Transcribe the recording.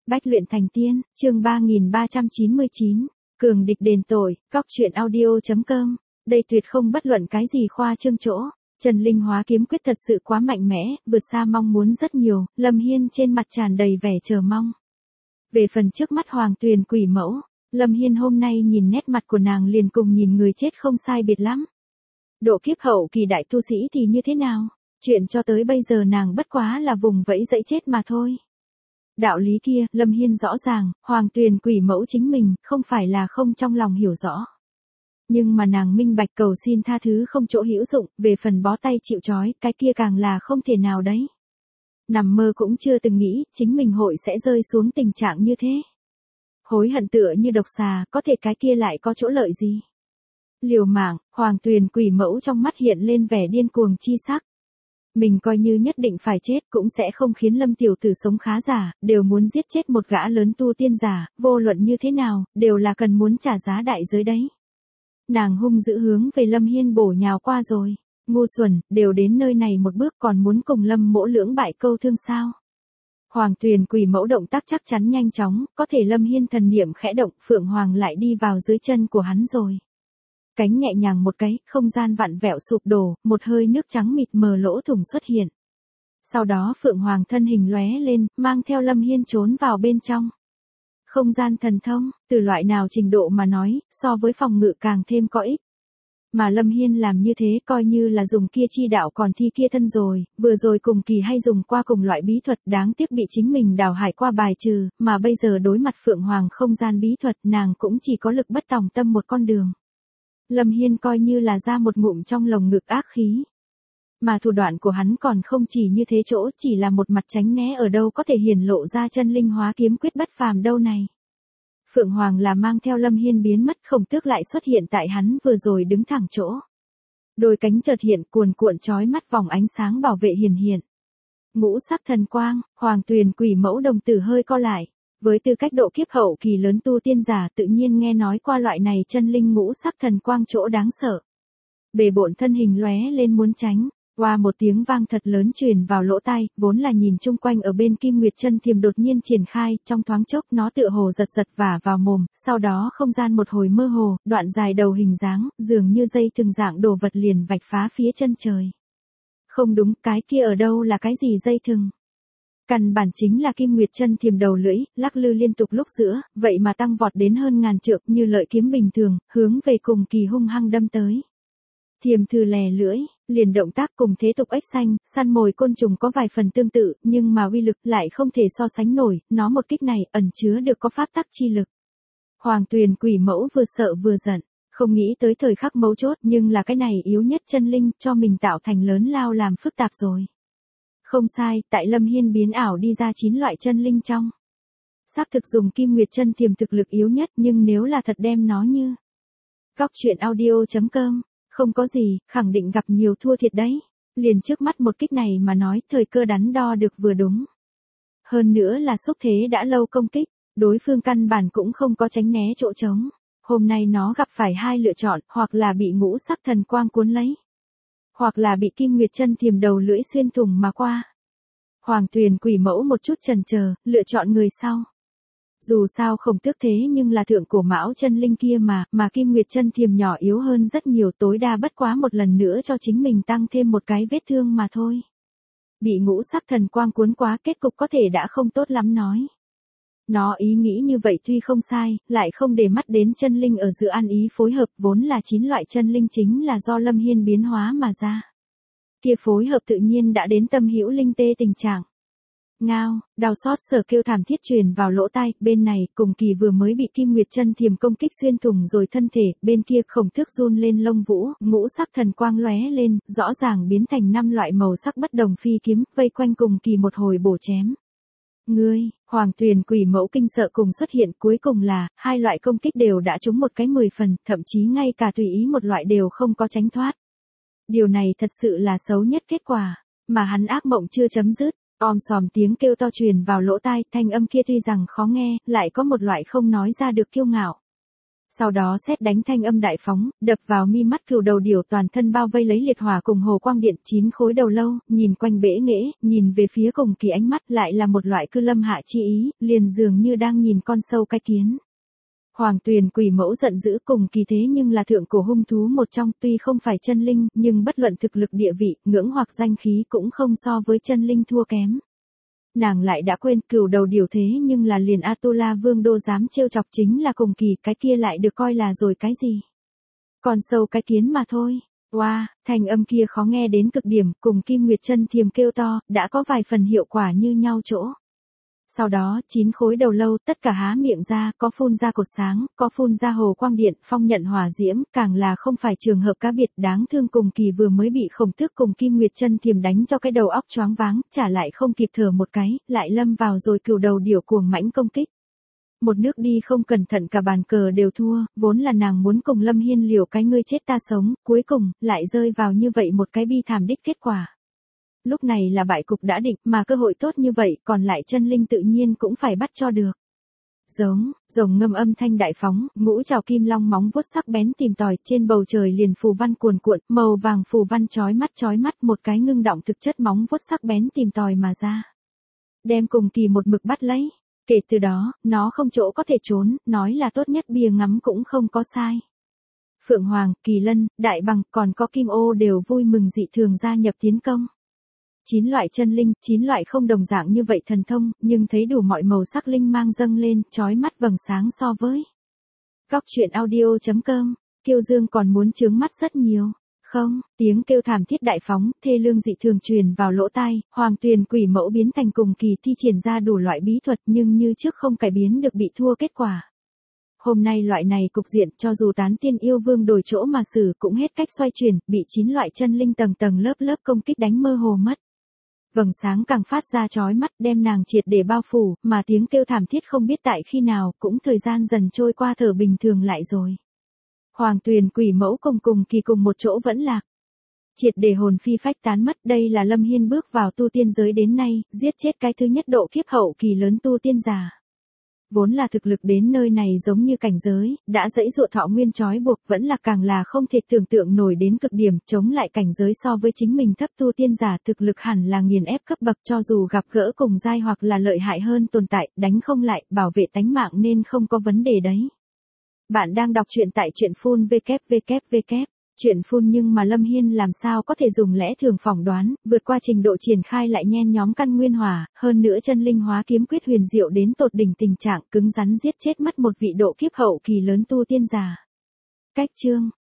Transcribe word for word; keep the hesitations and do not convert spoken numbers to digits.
Bách luyện thành tiên, chương ba nghìn ba trăm chín mươi chín, cường địch đền tội, góc truyện audio.com. Đây tuyệt không bất luận cái gì khoa trương chỗ. Trần Linh hóa kiếm quyết thật sự quá mạnh mẽ, vượt xa mong muốn rất nhiều, Lâm Hiên trên mặt tràn đầy vẻ chờ mong. Về phần trước mắt Hoàng Tuyền quỷ mẫu, Lâm Hiên hôm nay nhìn nét mặt của nàng liền cùng nhìn người chết không sai biệt lắm. Độ kiếp hậu kỳ đại tu sĩ thì như thế nào? Chuyện cho tới bây giờ nàng bất quá là vùng vẫy dẫy chết mà thôi. Đạo lý kia, Lâm Hiên rõ ràng, Hoàng Tuyền quỷ mẫu chính mình, không phải là không trong lòng hiểu rõ. Nhưng mà nàng minh bạch cầu xin tha thứ không chỗ hữu dụng, về phần bó tay chịu trói, cái kia càng là không thể nào đấy. Nằm mơ cũng chưa từng nghĩ, chính mình hội sẽ rơi xuống tình trạng như thế. Hối hận tựa như độc xà, có thể cái kia lại có chỗ lợi gì? Liều mạng, Hoàng Tuyền quỷ mẫu trong mắt hiện lên vẻ điên cuồng chi sắc. Mình coi như nhất định phải chết cũng sẽ không khiến Lâm tiểu tử sống khá giả, đều muốn giết chết một gã lớn tu tiên giả, vô luận như thế nào, đều là cần muốn trả giá đại giới đấy. Nàng hung dữ hướng về Lâm Hiên bổ nhào qua rồi. Ngu xuẩn, đều đến nơi này một bước còn muốn cùng Lâm mỗ lưỡng bại câu thương sao? Hoàng Tuyền quỷ mẫu động tác chắc chắn nhanh chóng, có thể Lâm Hiên thần niệm khẽ động, Phượng Hoàng lại đi vào dưới chân của hắn rồi. Cánh nhẹ nhàng một cái, không gian vặn vẹo sụp đổ, một hơi nước trắng mịt mờ lỗ thủng xuất hiện. Sau đó Phượng Hoàng thân hình lóe lên, mang theo Lâm Hiên trốn vào bên trong. Không gian thần thông, từ loại nào trình độ mà nói, so với phòng ngự càng thêm có ích. Mà Lâm Hiên làm như thế coi như là dùng kia chi đạo còn thi kia thân rồi, vừa rồi cùng kỳ hay dùng qua cùng loại bí thuật đáng tiếc bị chính mình đào hải qua bài trừ, mà bây giờ đối mặt Phượng Hoàng không gian bí thuật nàng cũng chỉ có lực bất tòng tâm một con đường. Lâm Hiên coi như là ra một ngụm trong lồng ngực ác khí. Mà thủ đoạn của hắn còn không chỉ như thế chỗ, chỉ là một mặt tránh né ở đâu có thể hiển lộ ra chân linh hóa kiếm quyết bất phàm đâu này. Phượng Hoàng là mang theo Lâm Hiên biến mất, Khổng Tước lại xuất hiện tại hắn vừa rồi đứng thẳng chỗ. Đôi cánh chợt hiện cuồn cuộn chói mắt vòng ánh sáng bảo vệ hiển hiện. Ngũ sắc thần quang, Hoàng Tuyền quỷ mẫu đồng tử hơi co lại. Với tư cách độ kiếp hậu kỳ lớn tu tiên giả tự nhiên nghe nói qua loại này chân linh ngũ sắc thần quang chỗ đáng sợ. Bề bộn thân hình lóe lên muốn tránh, qua một tiếng vang thật lớn truyền vào lỗ tai, vốn là nhìn chung quanh ở bên Kim Nguyệt Chân Thiềm đột nhiên triển khai, trong thoáng chốc nó tựa hồ giật giật vả vào mồm, sau đó không gian một hồi mơ hồ, đoạn dài đầu hình dáng, dường như dây từng dạng đồ vật liền vạch phá phía chân trời. Không đúng, cái kia ở đâu là cái gì dây thừng? Căn bản chính là Kim Nguyệt Chân Thiềm đầu lưỡi, lắc lư liên tục lúc giữa, vậy mà tăng vọt đến hơn ngàn trượng như lợi kiếm bình thường, hướng về cùng kỳ hung hăng đâm tới. Thiềm thư lè lưỡi, liền động tác cùng thế tục ếch xanh, săn mồi côn trùng có vài phần tương tự, nhưng mà uy lực lại không thể so sánh nổi, nó một kích này ẩn chứa được có pháp tắc chi lực. Hoàng Tuyền quỷ mẫu vừa sợ vừa giận, không nghĩ tới thời khắc mấu chốt nhưng là cái này yếu nhất chân linh cho mình tạo thành lớn lao làm phức tạp rồi. Không sai, tại Lâm Hiên biến ảo đi ra chín loại chân linh trong. Xác thực dùng Kim Nguyệt Chân Thiềm thực lực yếu nhất nhưng nếu là thật đem nó như. Góc truyện audio.com, không có gì, khẳng định gặp nhiều thua thiệt đấy. Liền trước mắt một kích này mà nói thời cơ đắn đo được vừa đúng. Hơn nữa là xúc thế đã lâu công kích, đối phương căn bản cũng không có tránh né chỗ trống. Hôm nay nó gặp phải hai lựa chọn, hoặc là bị ngũ sắc thần quang cuốn lấy. Hoặc là bị Kim Nguyệt Chân Thiềm đầu lưỡi xuyên thủng mà qua. Hoàng Tuyền quỷ mẫu một chút chần chờ, lựa chọn người sau. Dù sao Khổng Tước thế nhưng là thượng cổ mão chân linh kia mà, mà Kim Nguyệt Chân Thiềm nhỏ yếu hơn rất nhiều, tối đa bất quá một lần nữa cho chính mình tăng thêm một cái vết thương mà thôi. Bị ngũ sắc thần quang cuốn quá kết cục có thể đã không tốt lắm nói. Nó ý nghĩ như vậy tuy không sai, lại không để mắt đến chân linh ở giữa ăn ý phối hợp, vốn là chín loại chân linh chính là do Lâm Hiên biến hóa mà ra. Kia phối hợp tự nhiên đã đến tâm hữu linh tê tình trạng. Ngao, đau xót sở kêu thảm thiết truyền vào lỗ tai, bên này cùng kỳ vừa mới bị Kim Nguyệt Chân Thiềm công kích xuyên thủng rồi thân thể, bên kia Khổng Tước run lên lông vũ, ngũ sắc thần quang lóe lên, rõ ràng biến thành năm loại màu sắc bất đồng phi kiếm, vây quanh cùng kỳ một hồi bổ chém. Ngươi, Hoàng Tuyền quỷ mẫu kinh sợ cùng xuất hiện, cuối cùng là, hai loại công kích đều đã trúng một cái mười phần, thậm chí ngay cả tùy ý một loại đều không có tránh thoát. Điều này thật sự là xấu nhất kết quả, mà hắn ác mộng chưa chấm dứt. Om sòm tiếng kêu to truyền vào lỗ tai, thanh âm kia tuy rằng khó nghe, lại có một loại không nói ra được kiêu ngạo. Sau đó sét đánh thanh âm đại phóng, đập vào mi mắt cừu đầu điểu toàn thân bao vây lấy liệt hỏa cùng hồ quang điện chín khối đầu lâu, nhìn quanh bẽ nghễ, nhìn về phía Cùng Kỳ ánh mắt lại là một loại cư lâm hạ chi ý, liền dường như đang nhìn con sâu cái kiến. Hoàng Tuyền Quỷ Mẫu giận dữ Cùng Kỳ thế nhưng là thượng cổ hung thú một trong, tuy không phải chân linh, nhưng bất luận thực lực địa vị, ngưỡng hoặc danh khí cũng không so với chân linh thua kém. Nàng lại đã quên cừu đầu điểu thế nhưng là liền Atula Vương đô dám trêu chọc chính là Cùng Kỳ, cái kia lại được coi là rồi cái gì? Còn sâu cái kiến mà thôi. Oa, wow, thanh âm kia khó nghe đến cực điểm, cùng Kim Nguyệt Chân Thiềm kêu to, đã có vài phần hiệu quả như nhau chỗ. Sau đó, chín khối đầu lâu, tất cả há miệng ra, có phun ra cột sáng, có phun ra hồ quang điện, phong nhận hỏa diễm, càng là không phải trường hợp cá biệt đáng thương. Cùng Kỳ vừa mới bị Khổng Tước cùng Kim Nguyệt Chân Thiềm đánh cho cái đầu óc choáng váng, trả lại không kịp thở một cái, lại lâm vào rồi cừu đầu điểu cuồng mãnh công kích. Một nước đi không cẩn thận cả bàn cờ đều thua, vốn là nàng muốn cùng Lâm Hiên liều cái ngươi chết ta sống, cuối cùng, lại rơi vào như vậy một cái bi thảm đích kết quả. Lúc này là bại cục đã định, mà cơ hội tốt như vậy, còn lại chân linh tự nhiên cũng phải bắt cho được. Giống, rồng ngâm âm thanh đại phóng, ngũ trảo kim long móng vuốt sắc bén tìm tòi, trên bầu trời liền phù văn cuồn cuộn, màu vàng phù văn chói mắt chói mắt, một cái ngưng động thực chất móng vuốt sắc bén tìm tòi mà ra. Đem Cùng Kỳ một mực bắt lấy. Kể từ đó, nó không chỗ có thể trốn, nói là tốt nhất bia ngắm cũng không có sai. Phượng Hoàng, Kỳ Lân, Đại Bằng, còn có Kim Ô đều vui mừng dị thường gia nhập tiến công. Chín loại chân linh, chín loại không đồng dạng như vậy thần thông, nhưng thấy đủ mọi màu sắc linh mang dâng lên, chói mắt vầng sáng so với. Góc truyện audio chấm com, Kiêu Dương còn muốn chướng mắt rất nhiều. Không, tiếng kêu thảm thiết đại phóng, thê lương dị thường truyền vào lỗ tai, Hoàng Tuyền Quỷ Mẫu biến thành Cùng Kỳ thi triển ra đủ loại bí thuật nhưng như trước không cải biến được bị thua kết quả. Hôm nay loại này cục diện cho dù tán tiên yêu vương đổi chỗ mà xử cũng hết cách xoay chuyển, bị chín loại chân linh tầng tầng lớp lớp công kích đánh mơ hồ mất. Vầng sáng càng phát ra chói mắt đem nàng triệt để bao phủ, mà tiếng kêu thảm thiết không biết tại khi nào, cũng thời gian dần trôi qua thở bình thường lại rồi. Hoàng Tuyền Quỷ Mẫu cùng Cùng Kỳ cùng một chỗ vẫn lạc. Triệt để hồn phi phách tán mất, đây là Lâm Hiên bước vào tu tiên giới đến nay, giết chết cái thứ nhất độ kiếp hậu kỳ lớn tu tiên giả. Vốn là thực lực đến nơi này giống như cảnh giới, đã dẫy dụa thọ nguyên trói buộc, vẫn là càng là không thể tưởng tượng nổi đến cực điểm, chống lại cảnh giới so với chính mình thấp tu tiên giả thực lực hẳn là nghiền ép cấp bậc, cho dù gặp gỡ cùng giai hoặc là lợi hại hơn tồn tại, đánh không lại, bảo vệ tánh mạng nên không có vấn đề đấy. Bạn đang đọc truyện tại truyện phun vê kép vê kép vê kép. Chuyện phun nhưng mà Lâm Hiên làm sao có thể dùng lẽ thường phỏng đoán, vượt qua trình độ triển khai lại nhen nhóm căn nguyên hỏa, hơn nữa chân linh hóa kiếm quyết huyền diệu đến tột đỉnh tình trạng cứng rắn giết chết mất một vị độ kiếp hậu kỳ lớn tu tiên giả. Cách chương